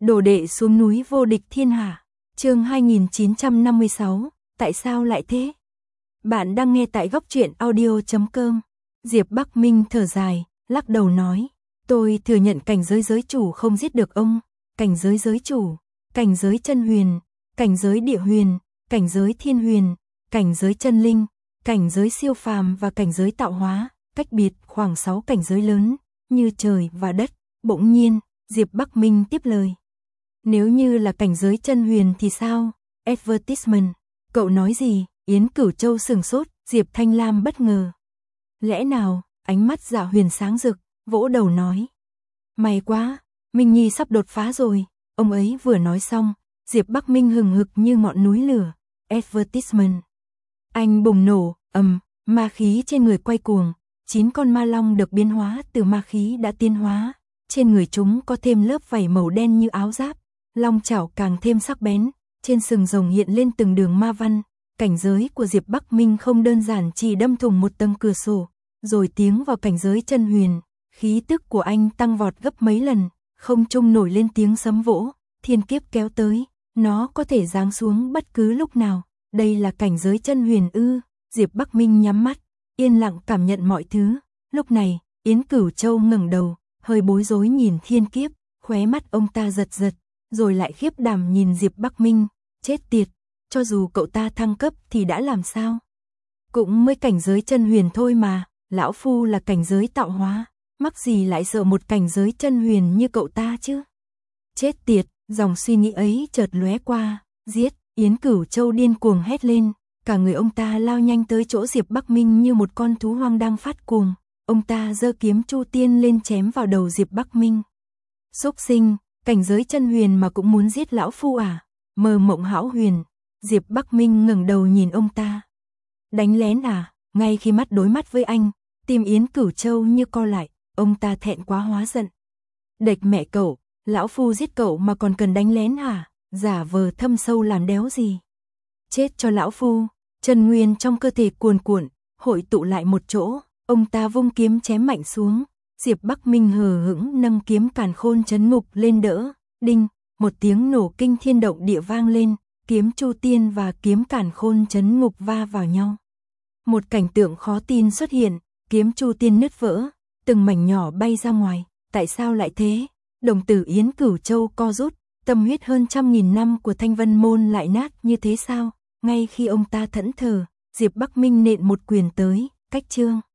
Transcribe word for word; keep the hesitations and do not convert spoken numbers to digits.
Đồ đệ xuống núi vô địch thiên hạ. Chương hai nghìn chín trăm năm mươi sáu, tại sao lại thế? Bạn đang nghe tại góc truyện audio chấm com. Diệp Bắc Minh thở dài, lắc đầu nói, tôi thừa nhận cảnh giới giới chủ không giết được ông, cảnh giới giới chủ, cảnh giới chân huyền, cảnh giới địa huyền, cảnh giới thiên huyền, cảnh giới chân linh, cảnh giới siêu phàm và cảnh giới tạo hóa, cách biệt khoảng sáu cảnh giới lớn, như trời và đất. Bỗng nhiên, Diệp Bắc Minh tiếp lời. Nếu như là cảnh giới chân huyền thì sao? Advertisement. Cậu nói gì? Yến Cửu Châu sừng sốt, Diệp Thanh Lam bất ngờ. Lẽ nào? Ánh mắt Dạ Huyền sáng rực, vỗ đầu nói. May quá, Minh Nhi sắp đột phá rồi. Ông ấy vừa nói xong, Diệp Bắc Minh hừng hực như ngọn núi lửa. Advertisement. Anh bùng nổ, ầm, ma khí trên người quay cuồng. Chín con ma long được biến hóa từ ma khí đã tiến hóa. Trên người chúng có thêm lớp vảy màu đen như áo giáp. Long chảo càng thêm sắc bén, trên sừng rồng hiện lên từng đường ma văn. Cảnh giới của Diệp Bắc Minh không đơn giản chỉ đâm thủng một tầng cửa sổ, rồi tiến vào cảnh giới chân huyền, khí tức của anh tăng vọt gấp mấy lần, không trung nổi lên tiếng sấm vỗ, thiên kiếp kéo tới, nó có thể giáng xuống bất cứ lúc nào. Đây là cảnh giới chân huyền ư? Diệp Bắc Minh nhắm mắt, yên lặng cảm nhận mọi thứ. Lúc này, Yến Cửu Châu ngẩng đầu, hơi bối rối nhìn thiên kiếp, khóe mắt ông ta giật giật, rồi lại khiếp đảm nhìn Diệp Bắc Minh, chết tiệt, cho dù cậu ta thăng cấp thì đã làm sao? Cũng mới cảnh giới chân huyền thôi mà, lão phu là cảnh giới tạo hóa, mắc gì lại sợ một cảnh giới chân huyền như cậu ta chứ? Chết tiệt, dòng suy nghĩ ấy chợt lóe qua, giết, Yến Cửu Châu điên cuồng hét lên, cả người ông ta lao nhanh tới chỗ Diệp Bắc Minh như một con thú hoang đang phát cuồng, ông ta giơ kiếm Chu Tiên lên chém vào đầu Diệp Bắc Minh. Súc sinh, cảnh giới chân huyền mà cũng muốn giết lão phu à? Mơ mộng hão huyền. Diệp Bắc Minh ngẩng đầu nhìn ông ta. Đánh lén à? Ngay khi mắt đối mắt với anh, tim Yến Cửu Châu như co lại, ông ta thẹn quá hóa giận. Đệch mẹ cậu, lão phu giết cậu mà còn cần đánh lén hả? Giả vờ thâm sâu làm đéo gì? Chết cho lão phu. Chân nguyên trong cơ thể cuồn cuộn, hội tụ lại một chỗ, ông ta vung kiếm chém mạnh xuống. Diệp Bắc Minh hờ hững nâng kiếm Càn Khôn Chấn Ngục lên đỡ, đinh, một tiếng nổ kinh thiên động địa vang lên, kiếm Chu Tiên và kiếm Càn Khôn Chấn Ngục va vào nhau. Một cảnh tượng khó tin xuất hiện, kiếm Chu Tiên nứt vỡ, từng mảnh nhỏ bay ra ngoài, tại sao lại thế? Đồng tử Yến Cửu Châu co rút, tâm huyết hơn trăm nghìn năm của Thanh Vân môn lại nát như thế sao? Ngay khi ông ta thẫn thờ, Diệp Bắc Minh nện một quyền tới, cách chương.